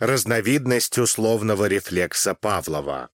Разновидность условного рефлекса Павлова.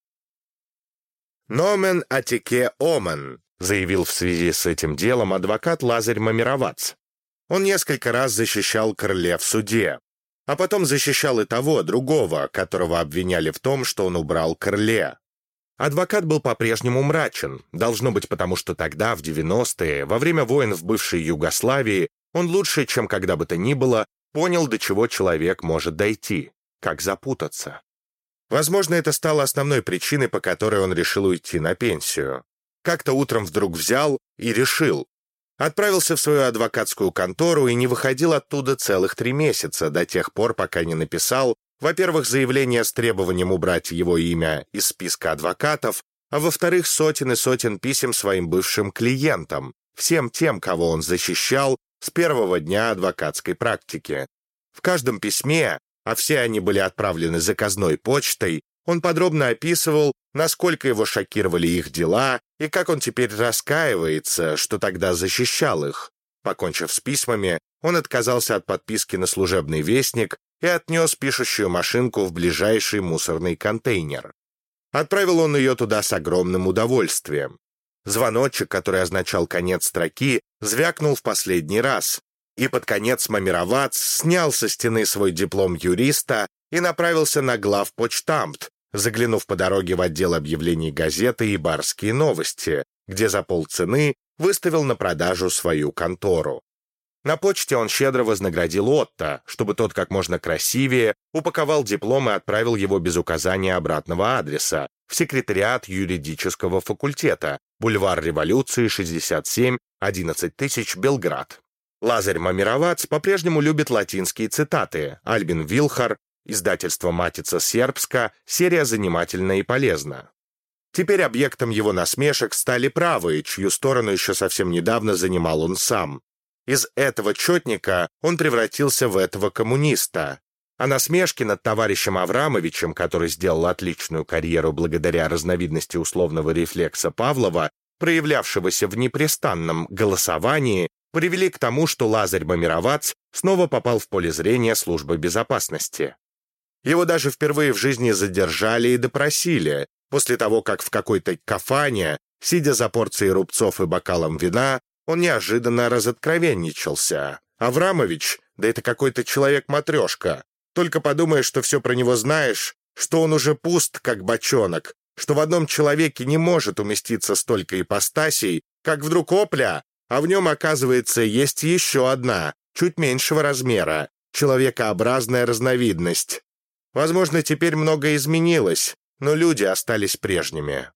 «Nomen atike omen», заявил в связи с этим делом адвокат Лазарь Мамеровац. Он несколько раз защищал Крыле в суде, а потом защищал и того, другого, которого обвиняли в том, что он убрал Крыле. Адвокат был по-прежнему мрачен, должно быть потому, что тогда, в 90-е, во время войн в бывшей Югославии, он лучше, чем когда бы то ни было, понял, до чего человек может дойти, как запутаться. Возможно, это стало основной причиной, по которой он решил уйти на пенсию. Как-то утром вдруг взял и решил. Отправился в свою адвокатскую контору и не выходил оттуда целых 3 месяца, до тех пор, пока не написал, во-первых, заявление с требованием убрать его имя из списка адвокатов, а во-вторых, сотен и сотен писем своим бывшим клиентам, всем тем, кого он защищал с первого дня адвокатской практики. В каждом письме, а все они были отправлены заказной почтой, он подробно описывал, насколько его шокировали их дела и как он теперь раскаивается, что тогда защищал их. Покончив с письмами, он отказался от подписки на служебный вестник и отнес пишущую машинку в ближайший мусорный контейнер. Отправил он ее туда с огромным удовольствием. Звоночек, который означал конец строки, звякнул в последний раз, и под конец Мамеровац снял со стены свой диплом юриста и направился на главпочтамт, заглянув по дороге в отдел объявлений газеты и «Барские новости», где за полцены выставил на продажу свою контору. На почте он щедро вознаградил Отто, чтобы тот как можно красивее упаковал диплом и отправил его без указания обратного адреса в секретариат юридического факультета, бульвар Революции, 67, 11 тысяч, Белград. Лазарь Мамеровац по-прежнему любит латинские цитаты. Альбин Вилхар, издательство «Матица Сербска», серия занимательна и полезна. Теперь объектом его насмешек стали правые, чью сторону еще совсем недавно занимал он сам. Из этого четника он превратился в этого коммуниста. А насмешки над товарищем Аврамовичем, который сделал отличную карьеру благодаря разновидности условного рефлекса Павлова, проявлявшегося в непрестанном голосовании, привели к тому, что Лазарь Мамеровац снова попал в поле зрения службы безопасности. Его даже впервые в жизни задержали и допросили, после того, как в какой-то кафане, сидя за порцией рубцов и бокалом вина, он неожиданно разоткровенничался. Аврамович, да это какой-то человек-матрешка. Только подумаешь, что все про него знаешь, что он уже пуст, как бочонок, что в одном человеке не может уместиться столько ипостасей, как вдруг опля, а в нем, оказывается, есть еще одна, чуть меньшего размера, человекообразная разновидность. Возможно, теперь многое изменилось, но люди остались прежними.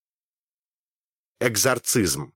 Экзорцизм.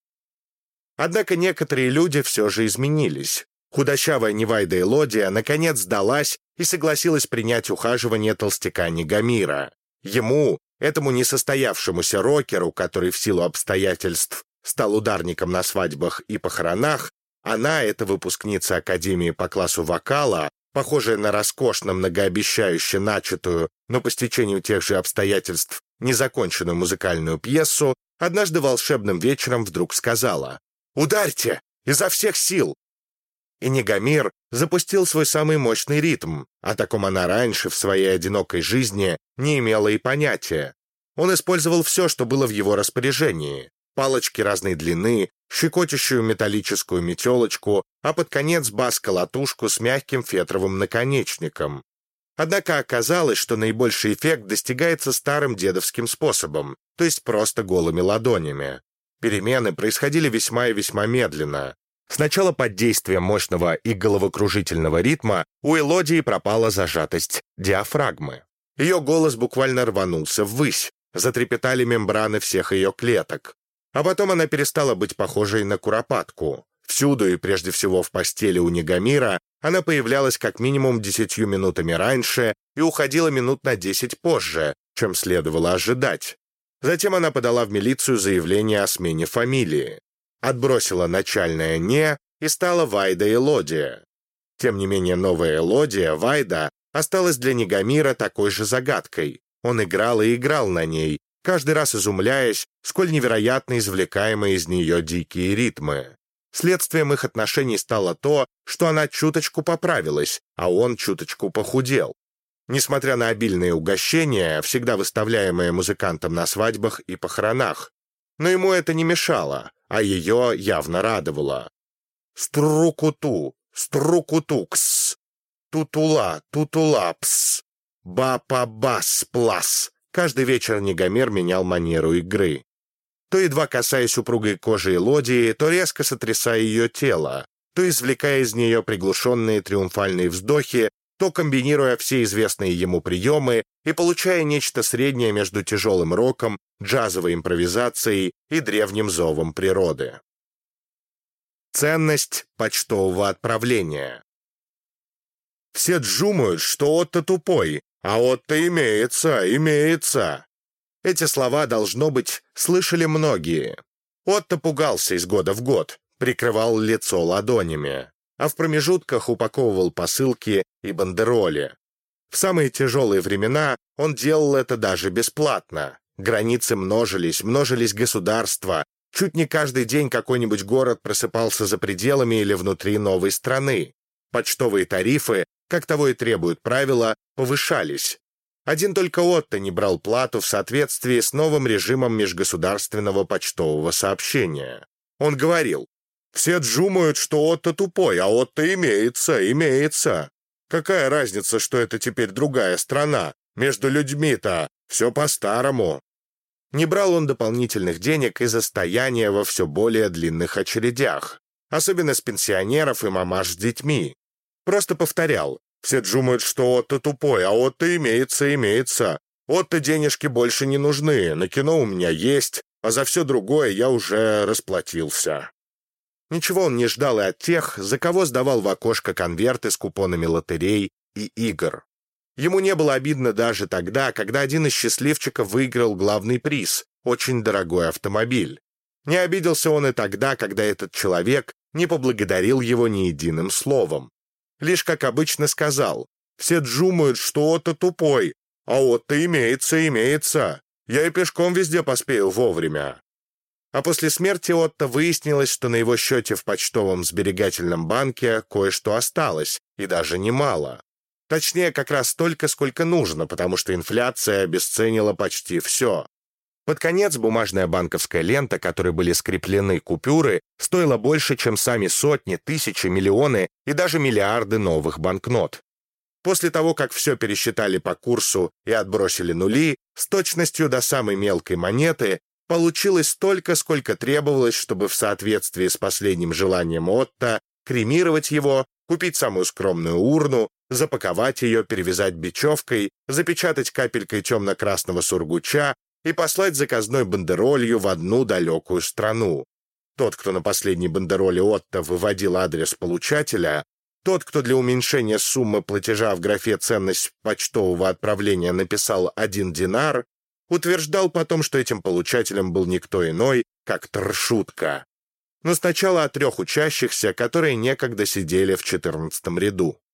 Однако некоторые люди все же изменились. Худощавая Невайда Элодия наконец сдалась и согласилась принять ухаживание толстяка Негамира. Ему, этому несостоявшемуся рокеру, который в силу обстоятельств стал ударником на свадьбах и похоронах, она, эта выпускница Академии по классу вокала, похожая на роскошно многообещающе начатую, но по стечению тех же обстоятельств незаконченную музыкальную пьесу, однажды волшебным вечером вдруг сказала: «Ударьте! Изо всех сил!» И Негамир запустил свой самый мощный ритм. О таком она раньше в своей одинокой жизни не имела и понятия. Он использовал все, что было в его распоряжении. Палочки разной длины, щекочущую металлическую метелочку, а под конец бас-колотушку с мягким фетровым наконечником. Однако оказалось, что наибольший эффект достигается старым дедовским способом, то есть просто голыми ладонями. Перемены происходили весьма и весьма медленно. Сначала под действием мощного и головокружительного ритма у Элодии пропала зажатость диафрагмы. Ее голос буквально рванулся ввысь, затрепетали мембраны всех ее клеток. А потом она перестала быть похожей на куропатку. Всюду и прежде всего в постели у Негамира она появлялась как минимум 10 минутами раньше и уходила минут на 10 позже, чем следовало ожидать. Затем она подала в милицию заявление о смене фамилии. Отбросила начальное «не» и стала Вайда Элодия. Тем не менее, новая Элодия, Вайда, осталась для Негамира такой же загадкой. Он играл и играл на ней, каждый раз изумляясь, сколь невероятно извлекаемые из нее дикие ритмы. Следствием их отношений стало то, что она чуточку поправилась, а он чуточку похудел. несмотря на обильные угощения, всегда выставляемые музыкантам на свадьбах и похоронах. Но ему это не мешало, а ее явно радовало. Струкуту, струкутукс, тутула, тутулапс, ба-па-бас-плас. Каждый вечер Негомер менял манеру игры. То едва касаясь упругой кожи Элодии, то резко сотрясая ее тело, то извлекая из нее приглушенные триумфальные вздохи, то комбинируя все известные ему приемы и получая нечто среднее между тяжелым роком, джазовой импровизацией и древним зовом природы. Ценность почтового отправления. Все джумают, что Отто тупой, а Отто имеется. Эти слова, должно быть, слышали многие. Отто пугался из года в год, прикрывал лицо ладонями, а в промежутках упаковывал посылки и бандероли. В самые тяжелые времена он делал это даже бесплатно. Границы множились государства. Чуть не каждый день какой-нибудь город просыпался за пределами или внутри новой страны. Почтовые тарифы, как того и требуют правила, повышались. Один только Отто не брал плату в соответствии с новым режимом межгосударственного почтового сообщения. Он говорил: «Все джумают, что Отто тупой, а Отто имеется. Какая разница, что это теперь другая страна? Между людьми-то все по-старому». Не брал он дополнительных денег из-за стояния во все более длинных очередях, особенно с пенсионеров и мамаш с детьми. Просто повторял: «Все джумают, что Отто тупой, а Отто имеется. Отто денежки больше не нужны, на кино у меня есть, а за все другое я уже расплатился». Ничего он не ждал и от тех, за кого сдавал в окошко конверты с купонами лотерей и игр. Ему не было обидно даже тогда, когда один из счастливчиков выиграл главный приз — очень дорогой автомобиль. Не обиделся он и тогда, когда этот человек не поблагодарил его ни единым словом. Лишь, как обычно, сказал: «Все джумают, что Отто тупой, а Отто имеется. Я и пешком везде поспею вовремя». А после смерти Отто выяснилось, что на его счете в почтовом сберегательном банке кое-что осталось, и даже немало. Точнее, как раз столько, сколько нужно, потому что инфляция обесценила почти все. Под конец бумажная банковская лента, которой были скреплены купюры, стоила больше, чем сами сотни, тысячи, миллионы и даже миллиарды новых банкнот. После того, как все пересчитали по курсу и отбросили нули, с точностью до самой мелкой монеты получилось столько, сколько требовалось, чтобы в соответствии с последним желанием Отто кремировать его, купить самую скромную урну, запаковать ее, перевязать бечевкой, запечатать капелькой темно-красного сургуча и послать заказной бандеролью в одну далекую страну. Тот, кто на последней бандероле Отто выводил адрес получателя, тот, кто для уменьшения суммы платежа в графе «Ценность почтового отправления» написал 1 динар, утверждал потом, что этим получателем был никто иной, как Тршутка. Но сначала о 3 учащихся, которые некогда сидели в 14 ряду.